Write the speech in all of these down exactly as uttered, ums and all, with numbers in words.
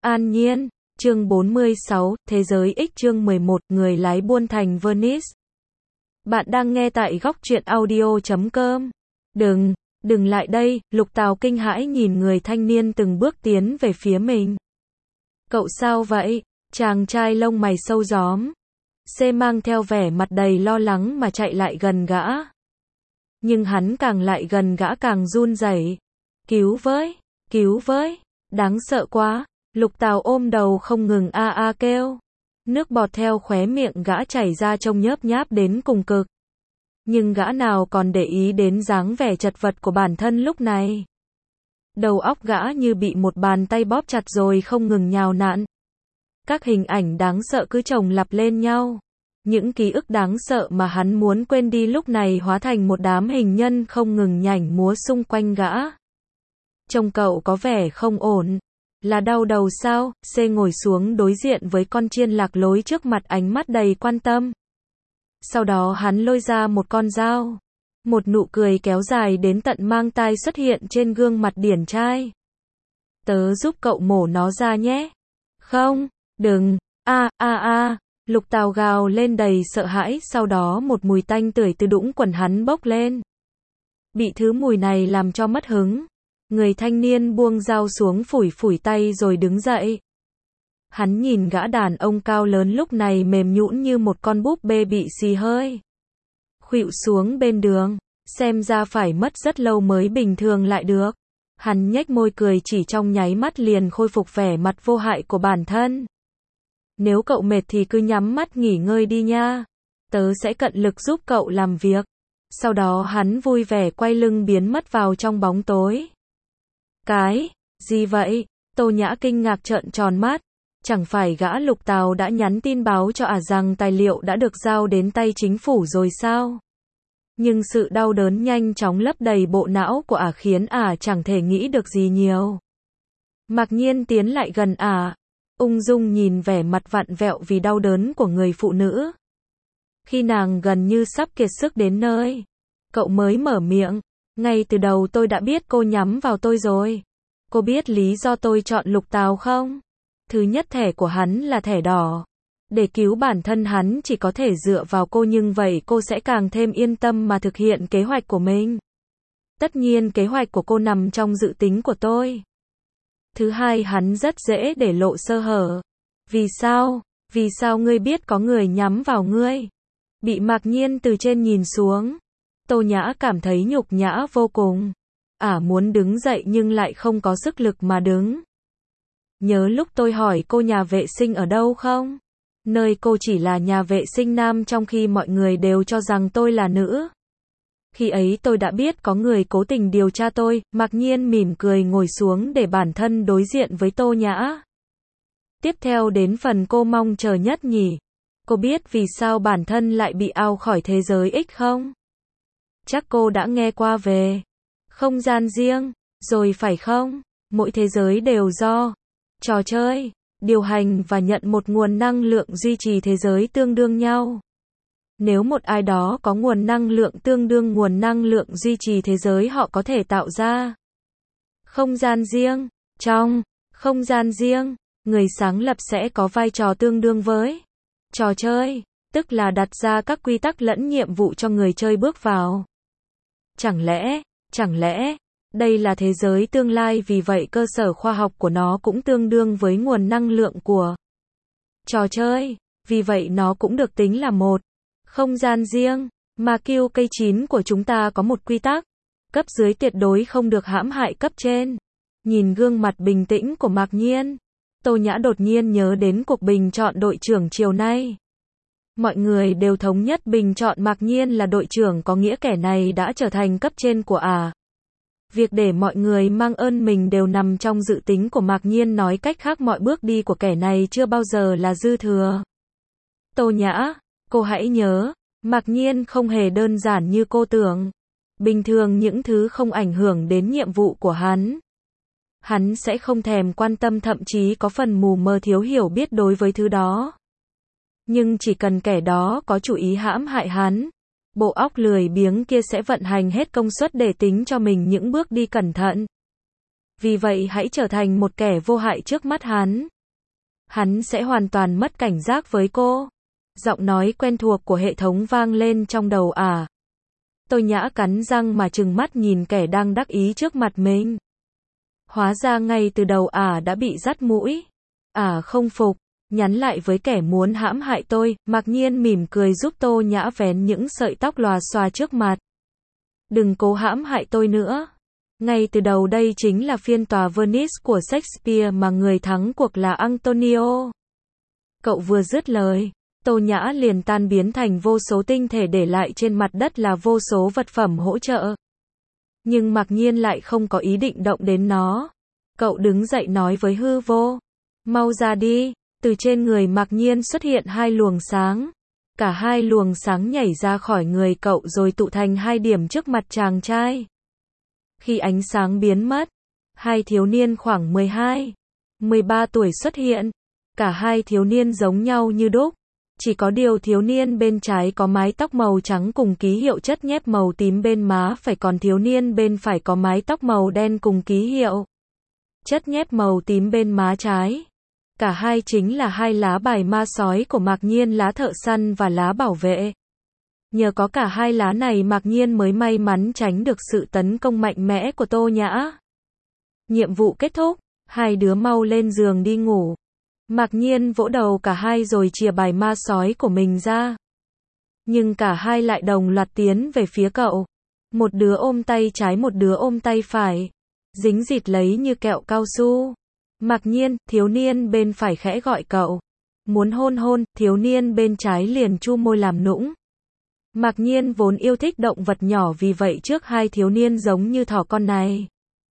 An Nhiên, chương bốn mươi sáu, Thế giới X chương mười một, Người lái buôn thành Venice. Bạn đang nghe tại góc truyện audio chấm com. Đừng, đừng lại đây, Lục Tào kinh hãi nhìn người thanh niên từng bước tiến về phía mình. Cậu sao vậy? Chàng trai lông mày sâu gióm. C mang theo vẻ mặt đầy lo lắng mà chạy lại gần gã. Nhưng hắn càng lại gần gã càng run rẩy. Cứu với, cứu với, đáng sợ quá. Lục Tào ôm đầu không ngừng a a kêu. Nước bọt theo khóe miệng gã chảy ra trông nhớp nháp đến cùng cực. Nhưng gã nào còn để ý đến dáng vẻ chật vật của bản thân lúc này. Đầu óc gã như bị một bàn tay bóp chặt rồi không ngừng nhào nặn. Các hình ảnh đáng sợ cứ chồng lặp lên nhau. Những ký ức đáng sợ mà hắn muốn quên đi lúc này hóa thành một đám hình nhân không ngừng nhảy múa xung quanh gã. Trông cậu có vẻ không ổn. Là đau đầu sao? C ngồi xuống đối diện với con chiên lạc lối trước mặt, ánh mắt đầy quan tâm. Sau đó hắn lôi ra một con dao. Một nụ cười kéo dài đến tận mang tai xuất hiện trên gương mặt điển trai. Tớ giúp cậu mổ nó ra nhé. Không, đừng, a a a, Lục Tào gào lên đầy sợ hãi, sau đó một mùi tanh tưởi từ đũng quần hắn bốc lên. Bị thứ mùi này làm cho mất hứng. Người thanh niên buông dao xuống, phủi phủi tay rồi đứng dậy. Hắn nhìn gã đàn ông cao lớn lúc này mềm nhũn như một con búp bê bị xì hơi. Khuỵu xuống bên đường, xem ra phải mất rất lâu mới bình thường lại được. Hắn nhếch môi cười, chỉ trong nháy mắt liền khôi phục vẻ mặt vô hại của bản thân. Nếu cậu mệt thì cứ nhắm mắt nghỉ ngơi đi nha. Tớ sẽ cận lực giúp cậu làm việc. Sau đó hắn vui vẻ quay lưng biến mất vào trong bóng tối. Cái, gì vậy? Tô Nhã kinh ngạc trợn tròn mắt. Chẳng phải gã Lục Tào đã nhắn tin báo cho ả rằng tài liệu đã được giao đến tay chính phủ rồi sao? Nhưng sự đau đớn nhanh chóng lấp đầy bộ não của ả khiến ả chẳng thể nghĩ được gì nhiều. Mạc Nhiên tiến lại gần ả, ung dung nhìn vẻ mặt vặn vẹo vì đau đớn của người phụ nữ. Khi nàng gần như sắp kiệt sức đến nơi, cậu mới mở miệng. Ngay từ đầu tôi đã biết cô nhắm vào tôi rồi. Cô biết lý do tôi chọn Lục Tào không? Thứ nhất, thẻ của hắn là thẻ đỏ. Để cứu bản thân hắn chỉ có thể dựa vào cô, nhưng vậy cô sẽ càng thêm yên tâm mà thực hiện kế hoạch của mình. Tất nhiên kế hoạch của cô nằm trong dự tính của tôi. Thứ hai, hắn rất dễ để lộ sơ hở. Vì sao? Vì sao ngươi biết có người nhắm vào ngươi? Bị Mạc Nhiên từ trên nhìn xuống. Tô Nhã cảm thấy nhục nhã vô cùng. Ả à, muốn đứng dậy nhưng lại không có sức lực mà đứng. Nhớ lúc tôi hỏi cô nhà vệ sinh ở đâu không? Nơi cô chỉ là nhà vệ sinh nam trong khi mọi người đều cho rằng tôi là nữ. Khi ấy tôi đã biết có người cố tình điều tra tôi. Mạc Nhiên mỉm cười ngồi xuống để bản thân đối diện với Tô Nhã. Tiếp theo đến phần cô mong chờ nhất nhỉ. Cô biết vì sao bản thân lại bị out khỏi thế giới X không? Chắc cô đã nghe qua về không gian riêng, rồi phải không? Mỗi thế giới đều do trò chơi, điều hành và nhận một nguồn năng lượng duy trì thế giới tương đương nhau. Nếu một ai đó có nguồn năng lượng tương đương nguồn năng lượng duy trì thế giới, họ có thể tạo ra không gian riêng. Trong không gian riêng, người sáng lập sẽ có vai trò tương đương với trò chơi, tức là đặt ra các quy tắc lẫn nhiệm vụ cho người chơi bước vào. Chẳng lẽ, chẳng lẽ, đây là thế giới tương lai, vì vậy cơ sở khoa học của nó cũng tương đương với nguồn năng lượng của trò chơi, vì vậy nó cũng được tính là một không gian riêng. Mà Q K chín của chúng ta có một quy tắc, cấp dưới tuyệt đối không được hãm hại cấp trên. Nhìn gương mặt bình tĩnh của Mạc Nhiên, Tô Nhã đột nhiên nhớ đến cuộc bình chọn đội trưởng chiều nay. Mọi người đều thống nhất bình chọn Mạc Nhiên là đội trưởng, có nghĩa kẻ này đã trở thành cấp trên của ả. À. Việc để mọi người mang ơn mình đều nằm trong dự tính của Mạc Nhiên, nói cách khác mọi bước đi của kẻ này chưa bao giờ là dư thừa. Tô Nhã, cô hãy nhớ, Mạc Nhiên không hề đơn giản như cô tưởng. Bình thường những thứ không ảnh hưởng đến nhiệm vụ của hắn, hắn sẽ không thèm quan tâm, thậm chí có phần mù mờ thiếu hiểu biết đối với thứ đó. Nhưng chỉ cần kẻ đó có chủ ý hãm hại hắn, bộ óc lười biếng kia sẽ vận hành hết công suất để tính cho mình những bước đi cẩn thận. Vì vậy hãy trở thành một kẻ vô hại trước mắt hắn. hắn sẽ hoàn toàn mất cảnh giác với cô. Giọng nói quen thuộc của hệ thống vang lên trong đầu ả. Tô Nhã cắn răng mà trừng mắt nhìn kẻ đang đắc ý trước mặt mình. Hóa ra ngay từ đầu ả đã bị dắt mũi. Ả không phục, nhắn lại với kẻ muốn hãm hại tôi. Mạc Nhiên mỉm cười giúp Tô Nhã vén những sợi tóc lòa xòa trước mặt. Đừng cố hãm hại tôi nữa. Ngay từ đầu đây chính là phiên tòa Venice của Shakespeare mà người thắng cuộc là Antonio. Cậu vừa dứt lời, Tô Nhã liền tan biến thành vô số tinh thể, để lại trên mặt đất là vô số vật phẩm hỗ trợ. Nhưng Mạc Nhiên lại không có ý định động đến nó. Cậu đứng dậy nói với hư vô. Mau ra đi. Từ trên người Mạc Nhiên xuất hiện hai luồng sáng. Cả hai luồng sáng nhảy ra khỏi người cậu rồi tụ thành hai điểm trước mặt chàng trai. Khi ánh sáng biến mất, hai thiếu niên khoảng mười hai, mười ba tuổi xuất hiện. Cả hai thiếu niên giống nhau như đúc. Chỉ có điều thiếu niên bên trái có mái tóc màu trắng cùng ký hiệu chất nhép màu tím bên má phải, còn thiếu niên bên phải có mái tóc màu đen cùng ký hiệu chất nhép màu tím bên má trái. Cả hai chính là hai lá bài ma sói của Mạc Nhiên, lá thợ săn và lá bảo vệ. Nhờ có cả hai lá này Mạc Nhiên mới may mắn tránh được sự tấn công mạnh mẽ của Tô Nhã. Nhiệm vụ kết thúc, hai đứa mau lên giường đi ngủ. Mạc Nhiên vỗ đầu cả hai rồi chìa bài ma sói của mình ra. Nhưng cả hai lại đồng loạt tiến về phía cậu. Một đứa ôm tay trái, một đứa ôm tay phải. Dính dịt lấy như kẹo cao su. Mạc Nhiên, thiếu niên bên phải khẽ gọi cậu. Muốn hôn hôn, thiếu niên bên trái liền chu môi làm nũng. Mạc Nhiên vốn yêu thích động vật nhỏ, vì vậy trước hai thiếu niên giống như thỏ con này,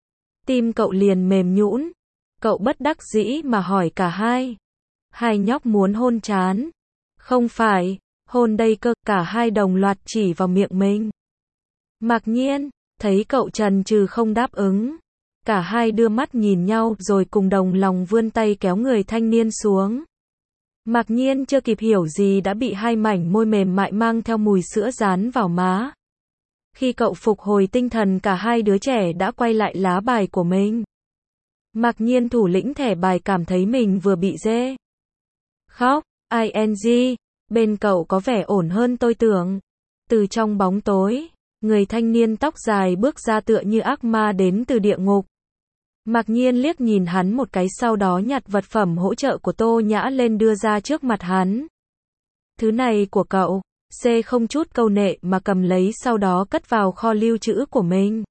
tim cậu liền mềm nhũn. Cậu bất đắc dĩ mà hỏi cả hai. Hai nhóc muốn hôn chán. Không phải, hôn đây cơ. Cả hai đồng loạt chỉ vào miệng mình. Mạc Nhiên, thấy cậu chần chừ không đáp ứng. Cả hai đưa mắt nhìn nhau rồi cùng đồng lòng vươn tay kéo người thanh niên xuống. Mạc Nhiên chưa kịp hiểu gì đã bị hai mảnh môi mềm mại mang theo mùi sữa dán vào má. Khi cậu phục hồi tinh thần, cả hai đứa trẻ đã quay lại lá bài của mình. Mạc Nhiên, thủ lĩnh thẻ bài, cảm thấy mình vừa bị dê khóc. ing, bên cậu có vẻ ổn hơn tôi tưởng. Từ trong bóng tối, người thanh niên tóc dài bước ra tựa như ác ma đến từ địa ngục. Mạc Nhiên liếc nhìn hắn một cái, sau đó nhặt vật phẩm hỗ trợ của Tô Nhã lên đưa ra trước mặt hắn. Thứ này của cậu. C không chút câu nệ mà cầm lấy, sau đó cất vào kho lưu trữ của mình.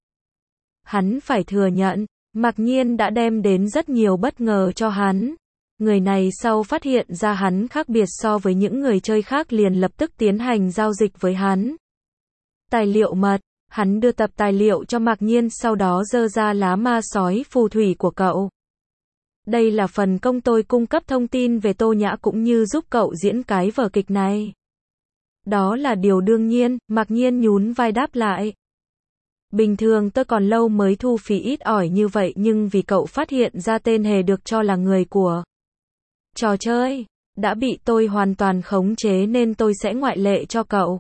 Hắn phải thừa nhận, Mạc Nhiên đã đem đến rất nhiều bất ngờ cho hắn. Người này sau phát hiện ra hắn khác biệt so với những người chơi khác liền lập tức tiến hành giao dịch với hắn. Tài liệu mật, hắn đưa tập tài liệu cho Mạc Nhiên, sau đó giơ ra lá ma sói phù thủy của cậu. Đây là phần công tôi cung cấp thông tin về Tô Nhã cũng như giúp cậu diễn cái vở kịch này. Đó là điều đương nhiên, Mạc Nhiên nhún vai đáp lại. Bình thường tôi còn lâu mới thu phí ít ỏi như vậy, nhưng vì cậu phát hiện ra tên hề được cho là người của trò chơi đã bị tôi hoàn toàn khống chế nên tôi sẽ ngoại lệ cho cậu.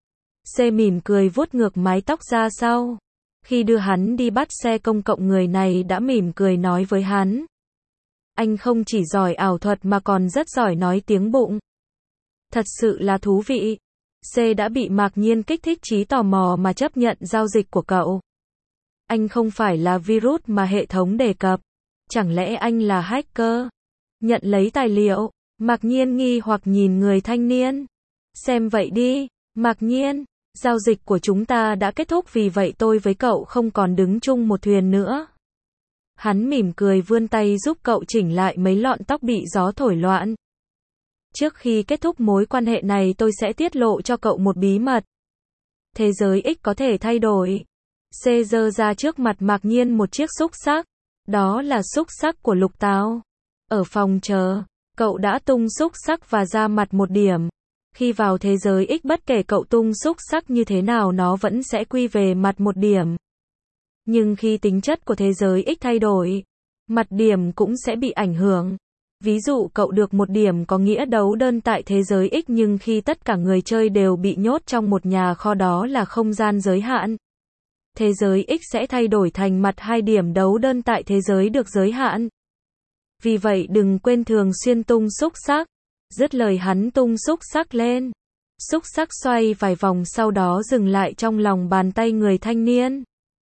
C mỉm cười vuốt ngược mái tóc ra sau. Khi đưa hắn đi bắt xe công cộng, người này đã mỉm cười nói với hắn. Anh không chỉ giỏi ảo thuật mà còn rất giỏi nói tiếng bụng. Thật sự là thú vị. C đã bị Mạc Nhiên kích thích trí tò mò mà chấp nhận giao dịch của cậu. Anh không phải là virus mà hệ thống đề cập. Chẳng lẽ anh là hacker? Nhận lấy tài liệu, Mạc Nhiên nghi hoặc nhìn người thanh niên. Xem vậy đi, Mạc Nhiên, giao dịch của chúng ta đã kết thúc, vì vậy tôi với cậu không còn đứng chung một thuyền nữa. Hắn mỉm cười vươn tay giúp cậu chỉnh lại mấy lọn tóc bị gió thổi loạn. Trước khi kết thúc mối quan hệ này, tôi sẽ tiết lộ cho cậu một bí mật. Thế giới X có thể thay đổi. C giơ ra trước mặt Mạc Nhiên một chiếc xúc xắc. Đó là xúc xắc của Lục Táo. Ở phòng chờ, cậu đã tung xúc xắc và ra mặt một điểm. Khi vào thế giới X, bất kể cậu tung xúc xắc như thế nào nó vẫn sẽ quy về mặt một điểm. Nhưng khi tính chất của thế giới X thay đổi, mặt điểm cũng sẽ bị ảnh hưởng. Ví dụ cậu được một điểm có nghĩa đấu đơn tại thế giới X, nhưng khi tất cả người chơi đều bị nhốt trong một nhà kho, đó là không gian giới hạn. Thế giới X sẽ thay đổi thành mặt hai điểm đấu đơn tại thế giới được giới hạn. Vì vậy đừng quên thường xuyên tung xúc xắc. Dứt lời hắn tung xúc xắc lên. Xúc xắc xoay vài vòng sau đó dừng lại trong lòng bàn tay người thanh niên.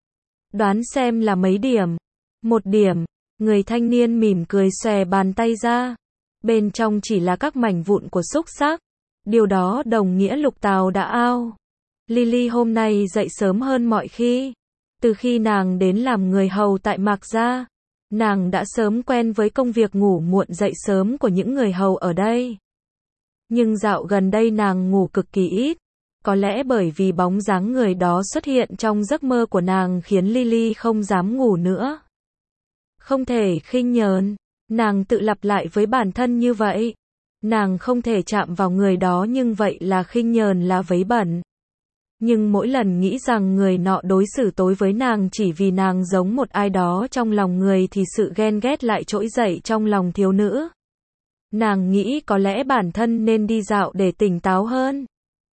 Đoán xem là mấy điểm? Một điểm. Người thanh niên mỉm cười xòe bàn tay ra. Bên trong chỉ là các mảnh vụn của xúc xắc. Điều đó đồng nghĩa Lục Tào đã ao. Lily hôm nay dậy sớm hơn mọi khi. Từ khi nàng đến làm người hầu tại Mạc Gia, nàng đã sớm quen với công việc ngủ muộn dậy sớm của những người hầu ở đây. Nhưng dạo gần đây nàng ngủ cực kỳ ít. Có lẽ bởi vì bóng dáng người đó xuất hiện trong giấc mơ của nàng khiến Lily không dám ngủ nữa. Không thể khinh nhờn, nàng tự lặp lại với bản thân như vậy. Nàng không thể chạm vào người đó nhưng vậy là khinh nhờn là vấy bẩn. Nhưng mỗi lần nghĩ rằng người nọ đối xử tối với nàng chỉ vì nàng giống một ai đó trong lòng người thì sự ghen ghét lại trỗi dậy trong lòng thiếu nữ. Nàng nghĩ có lẽ bản thân nên đi dạo để tỉnh táo hơn.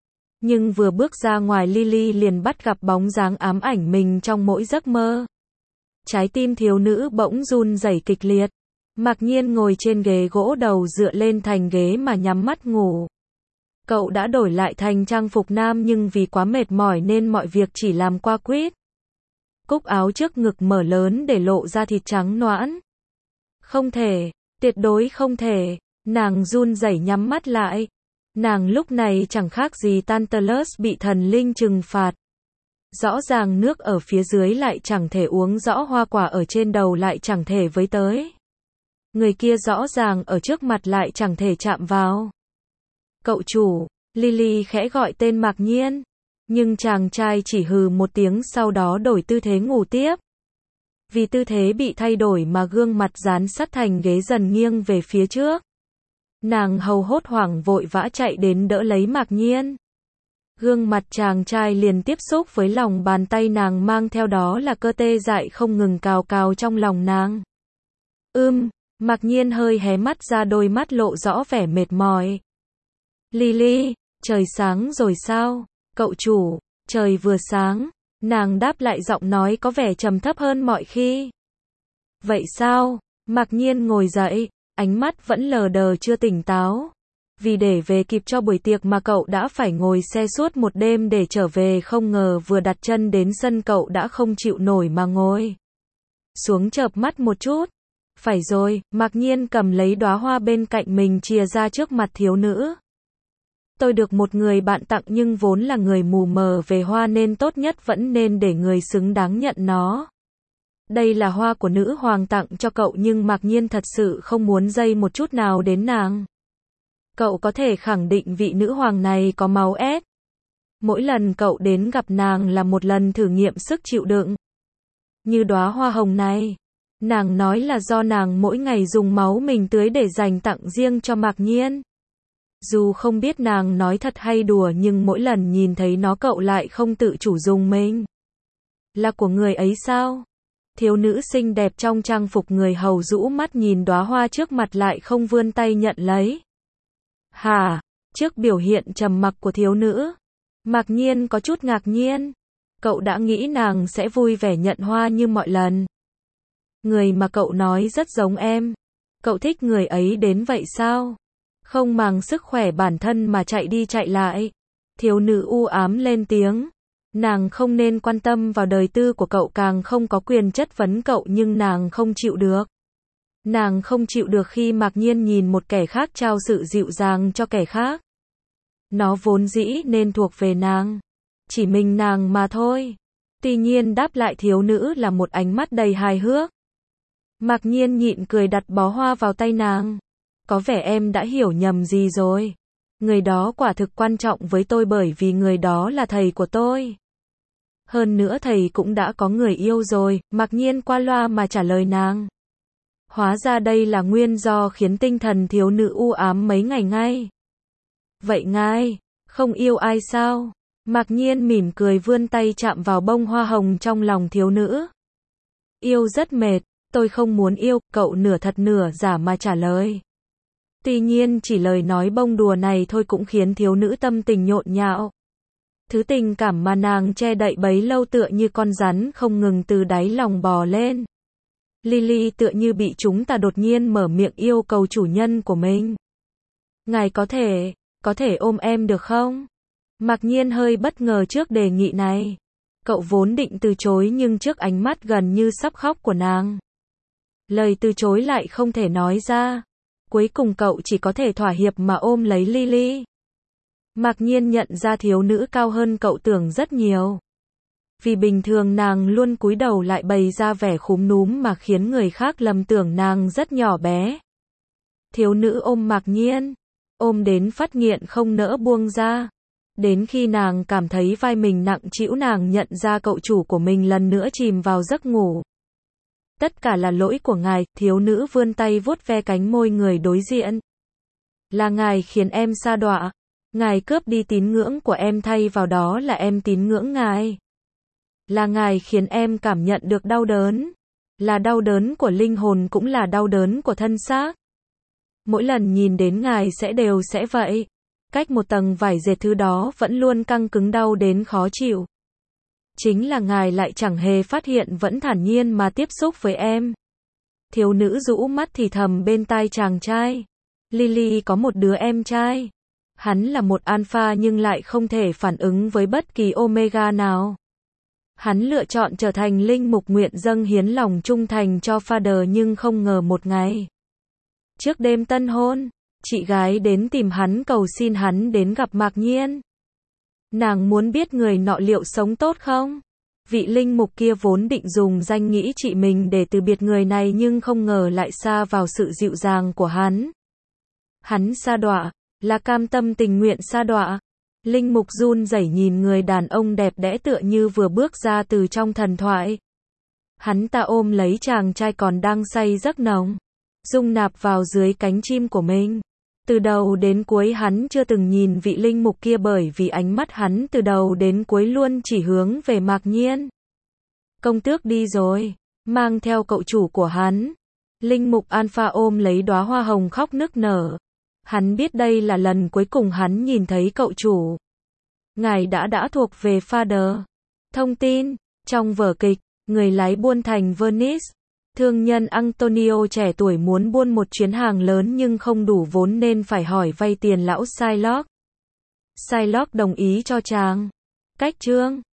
Nhưng vừa bước ra ngoài Lily liền bắt gặp bóng dáng ám ảnh mình trong mỗi giấc mơ. Trái tim thiếu nữ bỗng run rẩy kịch liệt. Mạc Nhiên ngồi trên ghế gỗ đầu dựa lên thành ghế mà nhắm mắt ngủ. Cậu đã đổi lại thành trang phục nam nhưng vì quá mệt mỏi nên mọi việc chỉ làm qua quýt. Cúc áo trước ngực mở lớn để lộ ra thịt trắng nõn. Không thể, tuyệt đối không thể, nàng run rẩy nhắm mắt lại. Nàng lúc này chẳng khác gì Tantalus bị thần linh trừng phạt. Rõ ràng nước ở phía dưới lại chẳng thể uống rõ, hoa quả ở trên đầu lại chẳng thể với tới. Người kia rõ ràng ở trước mặt lại chẳng thể chạm vào. Cậu chủ, Lily khẽ gọi tên Mạc Nhiên. Nhưng chàng trai chỉ hừ một tiếng sau đó đổi tư thế ngủ tiếp. Vì tư thế bị thay đổi mà gương mặt dán sát thành ghế dần nghiêng về phía trước. Nàng hầu hốt hoảng vội vã chạy đến đỡ lấy Mạc Nhiên. Gương mặt chàng trai liền tiếp xúc với lòng bàn tay nàng, mang theo đó là cơ tê dại không ngừng cào cào trong lòng nàng. Ưm, Mạc Nhiên hơi hé mắt ra, đôi mắt lộ rõ vẻ mệt mỏi. Lily, trời sáng rồi sao? Cậu chủ, trời vừa sáng. Nàng đáp lại, giọng nói có vẻ trầm thấp hơn mọi khi. Vậy sao? Mạc Nhiên ngồi dậy, ánh mắt vẫn lờ đờ chưa tỉnh táo. Vì để về kịp cho buổi tiệc mà cậu đã phải ngồi xe suốt một đêm để trở về, không ngờ vừa đặt chân đến sân cậu đã không chịu nổi mà ngồi xuống chợp mắt một chút. Phải rồi, Mạc Nhiên cầm lấy đóa hoa bên cạnh mình chìa ra trước mặt thiếu nữ. Tôi được một người bạn tặng nhưng vốn là người mù mờ về hoa nên tốt nhất vẫn nên để người xứng đáng nhận nó. Đây là hoa của nữ hoàng tặng cho cậu nhưng Mạc Nhiên thật sự không muốn dây một chút nào đến nàng. Cậu có thể khẳng định vị nữ hoàng này có máu ép. Mỗi lần cậu đến gặp nàng là một lần thử nghiệm sức chịu đựng. Như đóa hoa hồng này, nàng nói là do nàng mỗi ngày dùng máu mình tưới để dành tặng riêng cho Mạc Nhiên. Dù không biết nàng nói thật hay đùa nhưng mỗi lần nhìn thấy nó cậu lại không tự chủ dùng mình. Là của người ấy sao? Thiếu nữ xinh đẹp trong trang phục người hầu rũ mắt nhìn đóa hoa trước mặt lại không vươn tay nhận lấy. Hả? Trước biểu hiện trầm mặc của thiếu nữ, Mạc Nhiên có chút ngạc nhiên. Cậu đã nghĩ nàng sẽ vui vẻ nhận hoa như mọi lần. Người mà cậu nói rất giống em. Cậu thích người ấy đến vậy sao? Không màng sức khỏe bản thân mà chạy đi chạy lại. Thiếu nữ u ám lên tiếng. Nàng không nên quan tâm vào đời tư của cậu, càng không có quyền chất vấn cậu, nhưng nàng không chịu được. Nàng không chịu được khi Mạc Nhiên nhìn một kẻ khác trao sự dịu dàng cho kẻ khác. Nó vốn dĩ nên thuộc về nàng. Chỉ mình nàng mà thôi. Tuy nhiên đáp lại thiếu nữ là một ánh mắt đầy hài hước. Mạc Nhiên nhịn cười đặt bó hoa vào tay nàng. Có vẻ em đã hiểu nhầm gì rồi. Người đó quả thực quan trọng với tôi bởi vì người đó là thầy của tôi. Hơn nữa thầy cũng đã có người yêu rồi, Mạc Nhiên qua loa mà trả lời nàng. Hóa ra đây là nguyên do khiến tinh thần thiếu nữ u ám mấy ngày ngay. Vậy ngài, không yêu ai sao? Mạc Nhiên mỉm cười vươn tay chạm vào bông hoa hồng trong lòng thiếu nữ. Yêu rất mệt, tôi không muốn yêu, cậu nửa thật nửa giả mà trả lời. Tuy nhiên chỉ lời nói bông đùa này thôi cũng khiến thiếu nữ tâm tình nhộn nhạo. Thứ tình cảm mà nàng che đậy bấy lâu tựa như con rắn không ngừng từ đáy lòng bò lên. Lily tựa như bị chúng ta đột nhiên mở miệng yêu cầu chủ nhân của mình. Ngài có thể, có thể ôm em được không? Mạc Nhiên hơi bất ngờ trước đề nghị này. Cậu vốn định từ chối nhưng trước ánh mắt gần như sắp khóc của nàng, lời từ chối lại không thể nói ra. Cuối cùng cậu chỉ có thể thỏa hiệp mà ôm lấy Lily. Mạc Nhiên nhận ra thiếu nữ cao hơn cậu tưởng rất nhiều. Vì bình thường nàng luôn cúi đầu lại bày ra vẻ khúm núm mà khiến người khác lầm tưởng nàng rất nhỏ bé. Thiếu nữ ôm Mạc Nhiên, ôm đến phát nghiện không nỡ buông ra. Đến khi nàng cảm thấy vai mình nặng trĩu nàng nhận ra cậu chủ của mình lần nữa chìm vào giấc ngủ. Tất cả là lỗi của ngài, thiếu nữ vươn tay vuốt ve cánh môi người đối diện. Là ngài khiến em sa đọa. Ngài cướp đi tín ngưỡng của em thay vào đó là em tín ngưỡng ngài. Là ngài khiến em cảm nhận được đau đớn. Là đau đớn của linh hồn cũng là đau đớn của thân xác. Mỗi lần nhìn đến ngài sẽ đều sẽ vậy. Cách một tầng vải dệt thứ đó vẫn luôn căng cứng đau đến khó chịu. Chính là ngài lại chẳng hề phát hiện vẫn thản nhiên mà tiếp xúc với em. Thiếu nữ rũ mắt thì thầm bên tai chàng trai. Lily có một đứa em trai. Hắn là một alpha nhưng lại không thể phản ứng với bất kỳ omega nào. Hắn lựa chọn trở thành linh mục nguyện dâng hiến lòng trung thành cho Father nhưng không ngờ một ngày. Trước đêm tân hôn, chị gái đến tìm hắn cầu xin hắn đến gặp Mạc Nhiên. Nàng muốn biết người nọ liệu sống tốt không? Vị linh mục kia vốn định dùng danh nghĩa chị mình để từ biệt người này nhưng không ngờ lại sa vào sự dịu dàng của hắn. Hắn sa đọa, là cam tâm tình nguyện sa đọa. Linh mục run rẩy nhìn người đàn ông đẹp đẽ tựa như vừa bước ra từ trong thần thoại. Hắn ta ôm lấy chàng trai còn đang say giấc nồng, dung nạp vào dưới cánh chim của mình. Từ đầu đến cuối hắn chưa từng nhìn vị linh mục kia bởi vì ánh mắt hắn từ đầu đến cuối luôn chỉ hướng về Mạc Nhiên. Công tước đi rồi, mang theo cậu chủ của hắn. Linh mục Alpha ôm lấy đóa hoa hồng khóc nức nở. Hắn biết đây là lần cuối cùng hắn nhìn thấy cậu chủ. Ngài đã đã thuộc về Father. Thông tin, trong vở kịch, người lái buôn thành Venice. Thương nhân Antonio trẻ tuổi muốn buôn một chuyến hàng lớn nhưng không đủ vốn nên phải hỏi vay tiền lão Shylock. Shylock đồng ý cho chàng. Cách chương